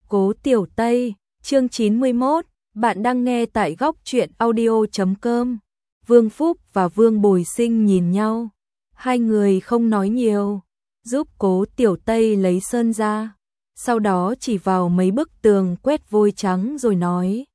Cố Tiểu Tây, chương 91, bạn đang nghe tại góc truyện audio.com. Vương Phúc và Vương Bồi Sinh nhìn nhau, hai người không nói nhiều, giúp Cố Tiểu Tây lấy sơn ra, sau đó chỉ vào mấy bức tường quét vôi trắng rồi nói.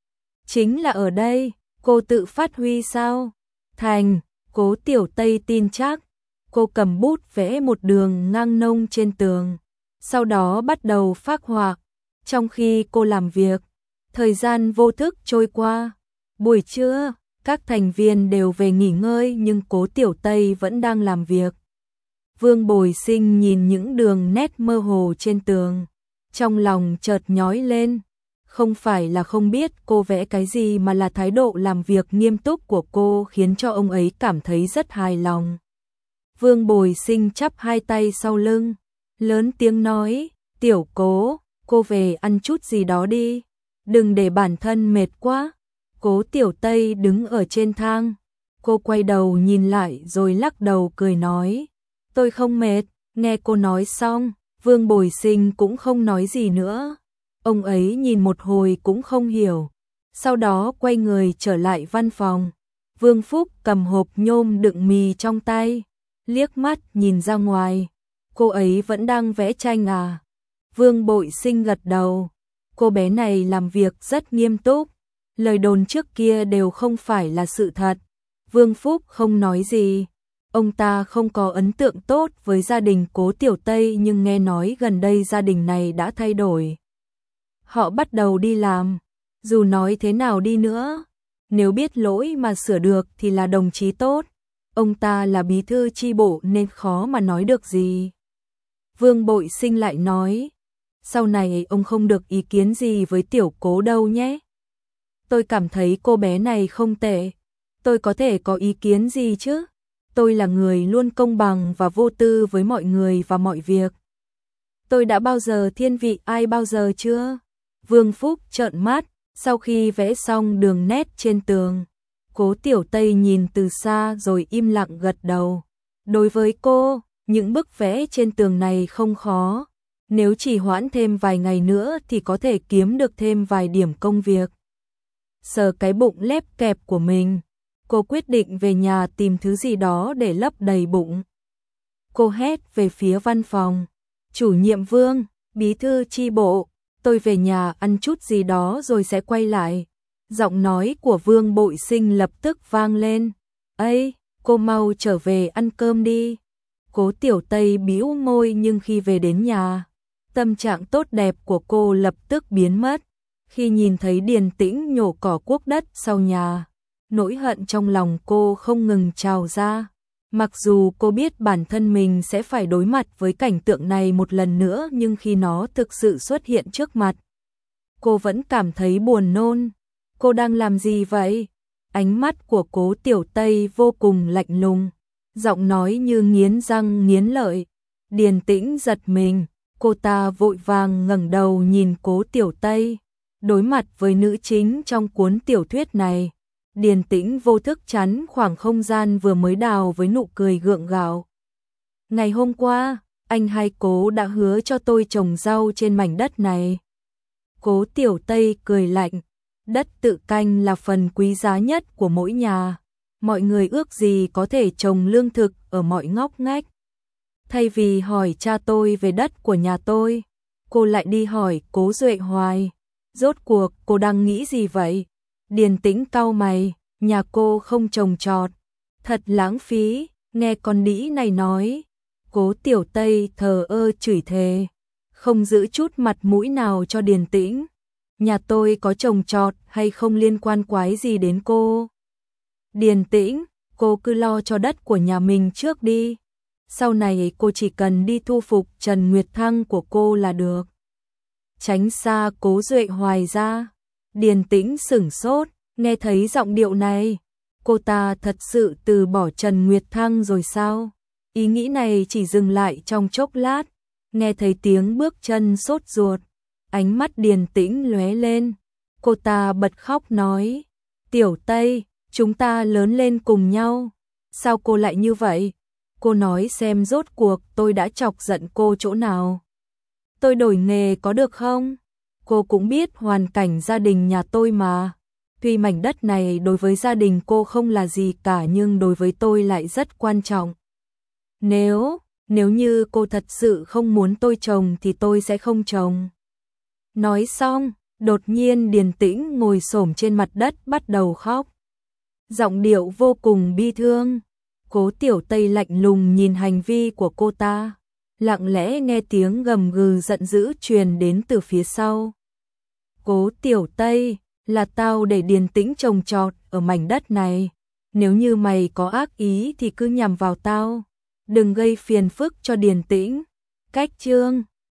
Chính là ở đây, cô tự phát huy sao? Thành, Cố Tiểu Tây tin chắc. Cô cầm bút vẽ một đường ngang nông trên tường, sau đó bắt đầu phác họa. Trong khi cô làm việc, thời gian vô thức trôi qua. Buổi trưa, các thành viên đều về nghỉ ngơi nhưng Cố Tiểu Tây vẫn đang làm việc. Vương Bồi Sinh nhìn những đường nét mơ hồ trên tường, trong lòng chợt nhói lên. Không phải là không biết cô vẽ cái gì mà là thái độ làm việc nghiêm túc của cô khiến cho ông ấy cảm thấy rất hài lòng. Vương Bồi Sinh chắp hai tay sau lưng, lớn tiếng nói, Tiểu Cố, cô về ăn chút gì đó đi, đừng để bản thân mệt quá. Cố Tiểu Tây đứng ở trên thang, cô quay đầu nhìn lại rồi lắc đầu cười nói, tôi không mệt. Nghe cô nói xong, Vương Bồi Sinh cũng không nói gì nữa. Ông ấy nhìn một hồi cũng không hiểu, sau đó quay người trở lại văn phòng. Vương Phúc cầm hộp nhôm đựng mì trong tay, liếc mắt nhìn ra ngoài, cô ấy vẫn đang vẽ tranh à? Vương Bội Sinh gật đầu, cô bé này làm việc rất nghiêm túc, lời đồn trước kia đều không phải là sự thật. Vương Phúc không nói gì, ông ta không có ấn tượng tốt với gia đình Cố Tiểu Tây nhưng nghe nói gần đây gia đình này đã thay đổi. Họ bắt đầu đi làm, dù nói thế nào đi nữa, nếu biết lỗi mà sửa được thì là đồng chí tốt. Ông ta là bí thư chi bộ nên khó mà nói được gì. Vương Bội Sinh lại nói, sau này ông không được ý kiến gì với Tiểu Cố đâu nhé. Tôi cảm thấy cô bé này không tệ, tôi có thể có ý kiến gì chứ? Tôi là người luôn công bằng và vô tư với mọi người và mọi việc. Tôi đã bao giờ thiên vị ai bao giờ chưa? Vương Phúc trợn mắt, sau khi vẽ xong đường nét trên tường, Cố Tiểu Tây nhìn từ xa rồi im lặng gật đầu. Đối với cô, những bức vẽ trên tường này không khó. Nếu chỉ hoãn thêm vài ngày nữa thì có thể kiếm được thêm vài điểm công việc. Sờ cái bụng lép kẹp của mình, cô quyết định về nhà tìm thứ gì đó để lấp đầy bụng. Cô hét về phía văn phòng, chủ nhiệm Vương, bí thư chi bộ, tôi về nhà ăn chút gì đó rồi sẽ quay lại. Giọng nói của Vương Bội Sinh lập tức vang lên. Ây, cô mau trở về ăn cơm đi. Cố Tiểu Tây bĩu môi nhưng khi về đến nhà, tâm trạng tốt đẹp của cô lập tức biến mất. Khi nhìn thấy Điền Tĩnh nhổ cỏ cuốc đất sau nhà, nỗi hận trong lòng cô không ngừng trào ra. Mặc dù cô biết bản thân mình sẽ phải đối mặt với cảnh tượng này một lần nữa nhưng khi nó thực sự xuất hiện trước mặt, cô vẫn cảm thấy buồn nôn. Cô đang làm gì vậy? Ánh mắt của Cố Tiểu Tây vô cùng lạnh lùng, giọng nói như nghiến răng nghiến lợi. Điền Tĩnh giật mình, cô ta vội vàng ngẩng đầu nhìn Cố Tiểu Tây. Đối mặt với nữ chính trong cuốn tiểu thuyết này, Điền Tĩnh vô thức chắn khoảng không gian vừa mới đào với nụ cười gượng gạo. Ngày hôm qua, anh hai Cố đã hứa cho tôi trồng rau trên mảnh đất này. Cố Tiểu Tây cười lạnh, đất tự canh là phần quý giá nhất của mỗi nhà. Mọi người ước gì có thể trồng lương thực ở mọi ngóc ngách. Thay vì hỏi cha tôi về đất của nhà tôi, cô lại đi hỏi Cố Duệ hoài. Rốt cuộc cô đang nghĩ gì vậy? Điền Tĩnh cau mày, nhà cô không trồng trọt, thật lãng phí. Nghe con đĩ này nói, Cố Tiểu Tây thờ ơ chửi thề, không giữ chút mặt mũi nào cho Điền Tĩnh. Nhà tôi có trồng trọt hay không liên quan quái gì đến cô. Điền Tĩnh, cô cứ lo cho đất của nhà mình trước đi. Sau này cô chỉ cần đi thu phục Trần Nguyệt Thăng của cô là được. Tránh xa Cố Duệ hoài ra. Điền Tĩnh sửng sốt, nghe thấy giọng điệu này. Cô ta thật sự từ bỏ Trần Nguyệt Thăng rồi sao? Ý nghĩ này chỉ dừng lại trong chốc lát. Nghe thấy tiếng bước chân sốt ruột, ánh mắt Điền Tĩnh lóe lên. Cô ta bật khóc nói, Tiểu Tây, chúng ta lớn lên cùng nhau. Sao cô lại như vậy? Cô nói xem rốt cuộc tôi đã chọc giận cô chỗ nào. Tôi đổi nghề có được không? cô cũng biết hoàn cảnh gia đình nhà tôi mà. Tuy mảnh đất này đối với gia đình cô không là gì cả nhưng đối với tôi lại rất quan trọng. Nếu như cô thật sự không muốn tôi trồng thì tôi sẽ không trồng. Nói xong, đột nhiên Điền Tĩnh ngồi xổm trên mặt đất bắt đầu khóc. Giọng điệu vô cùng bi thương. Cố Tiểu Tây lạnh lùng nhìn hành vi của cô ta, lặng lẽ nghe tiếng gầm gừ giận dữ truyền đến từ phía sau. Cố Tiểu Tây, là tao để Điền Tĩnh trồng trọt ở mảnh đất này. Nếu như mày có ác ý thì cứ nhằm vào tao. Đừng gây phiền phức cho Điền Tĩnh. Cách chương